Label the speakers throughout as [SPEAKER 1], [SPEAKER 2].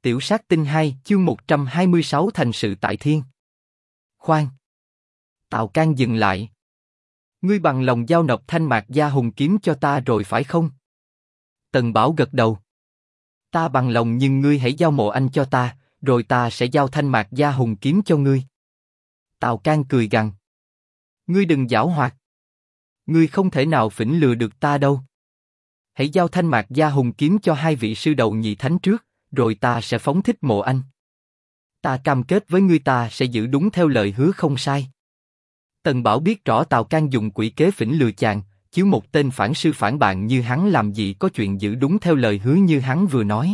[SPEAKER 1] Tiểu sát tinh 2, chương 126 thành sự tại thiên. Khoan! Tào Can dừng lại. Ngươi bằng lòng giao nộp Thanh Mạc Gia Hùng kiếm cho ta rồi phải không? Tần Bảo gật đầu. Ta bằng lòng, nhưng ngươi hãy giao Mộ Anh cho ta, rồi ta sẽ giao Thanh Mạc Gia Hùng kiếm cho ngươi. Tào Can cười gằn. Ngươi đừng giảo hoạt. Ngươi không thể nào phỉnh lừa được ta đâu. Hãy giao Thanh Mạc Gia Hùng kiếm cho hai vị sư đầu nhị thánh trước, rồi ta sẽ phóng thích Mộ Anh. Ta cam kết với ngươi ta sẽ giữ đúng theo lời hứa không sai. Tần Bảo biết rõ Tào Can dùng quỷ kế phỉnh lừa chàng, chứ một tên phản sư phản bạn như hắn làm gì có chuyện giữ đúng theo lời hứa như hắn vừa nói.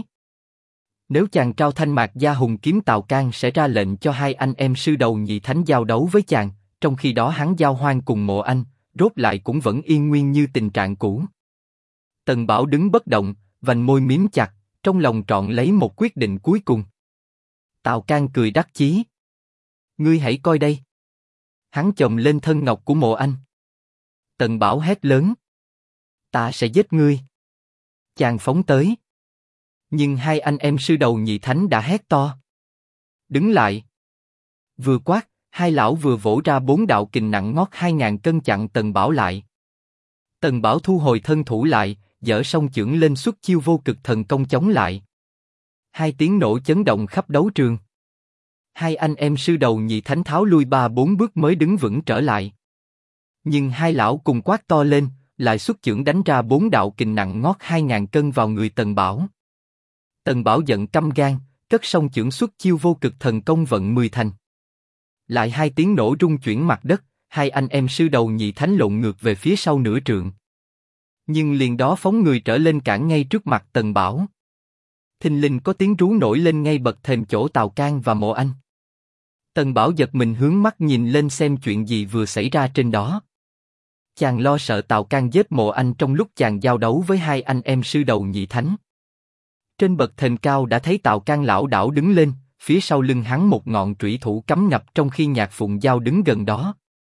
[SPEAKER 1] Nếu chàng trao Thanh Mạc Gia Hùng kiếm, Tào Can sẽ ra lệnh cho hai anh em sư đầu nhị thánh giao đấu với chàng, trong khi đó hắn giao hoan cùng Mộ Anh, rốt lại cũng vẫn yên nguyên như tình trạng cũ. Tần Bảo đứng bất động, vành môi mím chặt, trong lòng trọn lấy một quyết định cuối cùng. Tào Can cười đắc chí. Ngươi hãy coi đây. Hắn chồm lên thân ngọc của Mộ Anh. Tần Bảo hét lớn. Ta sẽ giết ngươi. Chàng phóng tới. Nhưng hai anh em sư đầu nhị thánh đã hét to. Đứng lại. Vừa quát, hai lão vừa vỗ ra 4 đạo kình nặng ngót 2000 cân chặn Tần Bảo lại. Tần Bảo thu hồi thân thủ lại, giở song chưởng lên xuất chiêu vô cực thần công chống lại. Hai tiếng nổ chấn động khắp đấu trường. Hai anh em sư đầu nhị thánh tháo lui 3-4 bước mới đứng vững trở lại. Nhưng hai lão cùng quát to lên, lại xuất chưởng đánh ra 4 đạo kình nặng ngót 2000 cân vào người Tần Bảo. Tần Bảo giận căm gan, cất song chưởng xuất chiêu vô cực thần công vận 10 thành. Lại hai tiếng nổ rung chuyển mặt đất, hai anh em sư đầu nhị thánh lộn ngược về phía sau nửa trượng. Nhưng liền đó phóng người trở lên cản ngay trước mặt Tần Bảo. Thình lình có tiếng rú nổi lên ngay bậc thềm chỗ Tào Can và Mộ Anh. Tần Bảo giật mình hướng mắt nhìn lên xem chuyện gì vừa xảy ra trên đó. Chàng lo sợ Tào Can giết Mộ Anh trong lúc chàng giao đấu với hai anh em sư đầu nhị thánh. Trên bậc thềm cao đã thấy Tào Can lảo đảo đứng lên, phía sau lưng hắn một ngọn trủy thủ cắm ngập, trong khi Nhạc Phụng Giao đứng gần đó.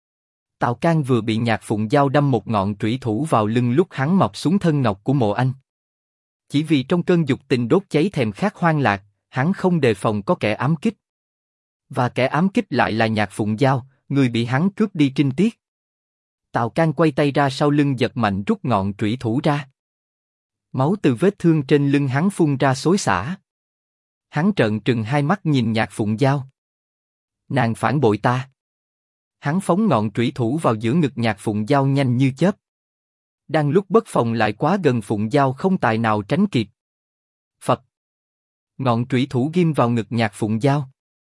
[SPEAKER 1] Tào Can vừa bị Nhạc Phụng Giao đâm một ngọn trủy thủ vào lưng lúc hắn mọc xuống thân ngọc của Mộ Anh. Chỉ vì trong cơn dục tình đốt cháy thèm khát hoang lạc, hắn không đề phòng có kẻ ám kích. Và kẻ ám kích lại là Nhạc Phụng Giao, người bị hắn cướp đi trinh tiết. Tào Can quay tay ra sau lưng giật mạnh rút ngọn trủy thủ ra. Máu từ vết thương trên lưng hắn phun ra xối xả. Hắn trợn trừng hai mắt nhìn Nhạc Phụng Giao. Nàng phản bội ta. Hắn phóng ngọn trủy thủ vào giữa ngực Nhạc Phụng Giao nhanh như chớp. Đang lúc bất phòng lại quá gần, Phụng Giao không tài nào tránh kịp. Phập. Ngọn trủy thủ ghim vào ngực Nhạc Phụng Giao.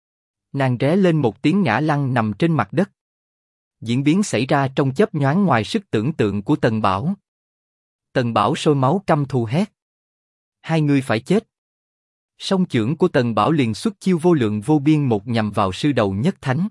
[SPEAKER 1] Nàng ré lên một tiếng ngã lăn nằm trên mặt đất. Diễn biến xảy ra trong chớp nhoáng ngoài sức tưởng tượng của Tần Bảo. Tần Bảo sôi máu căm thù hét. Hai người phải chết. Song chưởng của Tần Bảo liền xuất chiêu vô lượng vô biên, một nhằm vào sư đầu nhất thánh,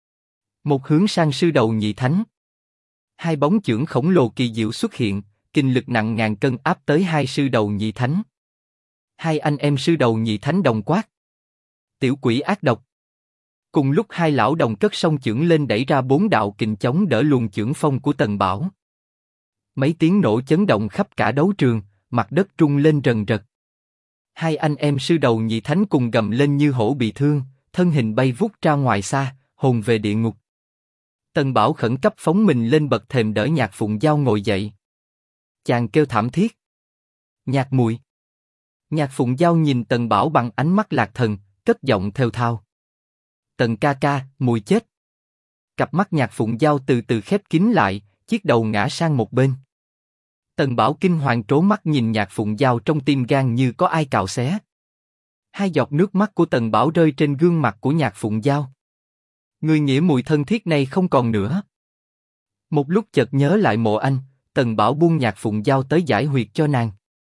[SPEAKER 1] một hướng sang sư đầu nhị thánh. Hai bóng chưởng khổng lồ kỳ diệu xuất hiện, kinh lực nặng ngàn cân áp tới hai sư đầu nhị thánh. Hai anh em sư đầu nhị thánh đồng quát. Tiểu quỷ ác độc. Cùng lúc hai lão đồng cất song chưởng lên đẩy ra 4 đạo kình chống đỡ luồng chưởng phong của Tần Bảo. Mấy tiếng nổ chấn động khắp cả đấu trường, mặt đất rung lên rần rật. Hai anh em sư đầu nhị thánh cùng gầm lên như hổ bị thương, thân hình bay vút ra ngoài xa, hồn về địa ngục. Tần Bảo khẩn cấp phóng mình lên bậc thềm đỡ Nhạc Phụng Giao ngồi dậy. Chàng kêu thảm thiết. Nhạc muội. Nhạc Phụng Giao nhìn Tần Bảo bằng ánh mắt lạc thần, cất giọng thều thào. Tần ca ca, muội chết. Cặp mắt Nhạc Phụng Giao từ từ khép kín lại, chiếc đầu ngã sang một bên. Tần Bảo kinh hoàng trố mắt nhìn Nhạc Phụng Giao, trong tim gan như có ai cào xé. Hai giọt nước mắt của Tần Bảo rơi trên gương mặt của Nhạc Phụng Giao. Người nghĩa muội thân thiết này không còn nữa. Một lúc chợt nhớ lại Mộ Anh, Tần Bảo buông Nhạc Phụng Giao tới giải huyệt cho nàng.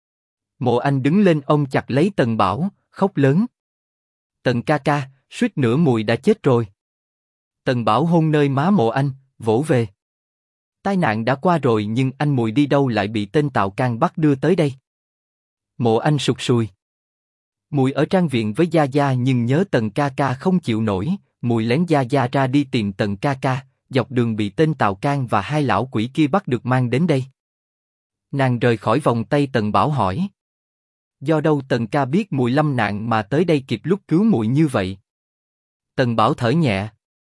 [SPEAKER 1] Mộ Anh đứng lên ôm chặt lấy Tần Bảo, khóc lớn. Tần ca ca, suýt nữa muội đã chết rồi. Tần Bảo hôn nơi má Mộ Anh, vỗ về. Tai nạn đã qua rồi, nhưng anh muội đi đâu lại bị tên Tào Can bắt đưa tới đây? Mộ Anh sụt sùi. Muội ở trang viện với Gia Gia, nhưng nhớ Tần ca ca không chịu nổi, muội lén Gia Gia ra đi tìm Tần ca ca, dọc đường bị tên Tào Can và hai lão quỷ kia bắt được mang đến đây. Nàng rời khỏi vòng tay Tần Bảo hỏi. Do đâu Tần ca biết muội lâm nạn mà tới đây kịp lúc cứu muội như vậy? Tần Bảo thở nhẹ.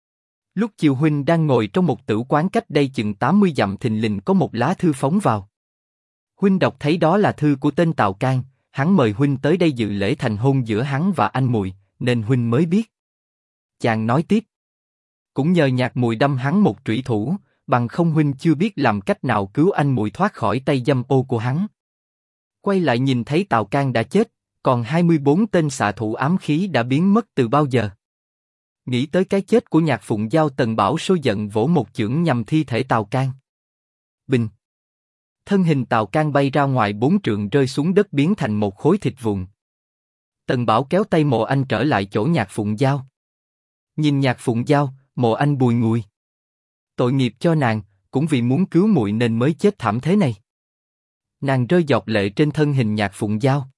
[SPEAKER 1] Lúc chiều huynh đang ngồi trong một tử quán cách đây chừng 80 dặm thình lình có một lá thư phóng vào. Huynh đọc thấy đó là thư của tên Tào Can, hắn mời huynh tới đây dự lễ thành hôn giữa hắn và anh muội, nên huynh mới biết. Chàng nói tiếp. Cũng nhờ nhạc muội đâm hắn một trủy thủ, bằng không huynh chưa biết làm cách nào cứu anh muội thoát khỏi tay dâm ô của hắn. Quay lại nhìn thấy Tào Can đã chết, còn 24 tên xạ thủ ám khí đã biến mất từ bao giờ. Nghĩ tới cái chết của Nhạc Phụng Giao, Tần Bảo sôi giận vỗ một chưởng nhằm thi thể Tào Can. Bình. Thân hình Tào Can bay ra ngoài 4 trượng rơi xuống đất biến thành một khối thịt vụn. Tần Bảo kéo tay Mộ Anh trở lại chỗ Nhạc Phụng Giao. Nhìn Nhạc Phụng Giao, Mộ Anh bùi ngùi. Tội nghiệp cho nàng, cũng vì muốn cứu muội nên mới chết thảm thế này. Nàng rơi giọt lệ trên thân hình Nhạc Phụng Giao.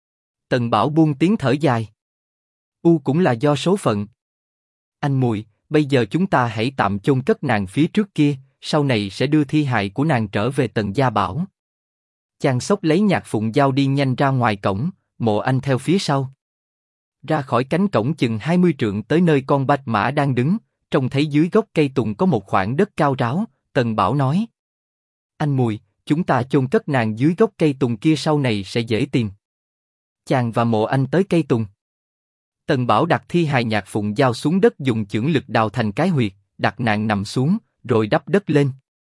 [SPEAKER 1] Tần Bảo buông tiếng thở dài. Cũng là do số phận. Anh muội, bây giờ chúng ta hãy tạm chôn cất nàng phía trước kia, sau này sẽ đưa thi hài của nàng trở về Tần Gia Bảo. Chàng xốc lấy Nhạc Phụng Giao đi nhanh ra ngoài cổng, Mộ Anh theo phía sau. Ra khỏi cánh cổng chừng 20 trượng tới nơi con bạch mã đang đứng, trông thấy dưới gốc cây tùng có một khoảng đất cao ráo, Tần Bảo nói. Anh muội, chúng ta chôn cất nàng dưới gốc cây tùng kia sau này sẽ dễ tìm. Chàng và Mộ Anh tới cây tùng. Tần Bảo đặt thi hài Nhạc Phụng Giao xuống đất dùng chưởng lực đào thành cái huyệt, đặt nàng nằm xuống, rồi đắp đất lên.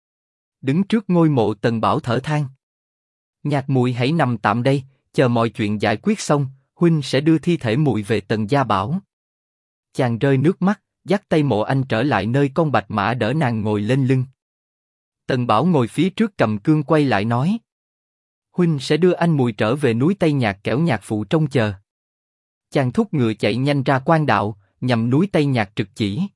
[SPEAKER 1] Đứng trước ngôi mộ Tần Bảo thở than. Nhạc muội hãy nằm tạm đây, chờ mọi chuyện giải quyết xong, huynh sẽ đưa thi thể muội về Tần Gia Bảo. Chàng rơi nước mắt, dắt tay Mộ Anh trở lại nơi con bạch mã đỡ nàng ngồi lên lưng. Tần Bảo ngồi phía trước cầm cương quay lại nói. Huynh sẽ đưa anh muội trở về núi Tây Nhạc kẻo nhạc phụ trông chờ. Chàng thúc ngựa chạy nhanh ra quan đạo, nhằm núi Tây Nhạc trực chỉ.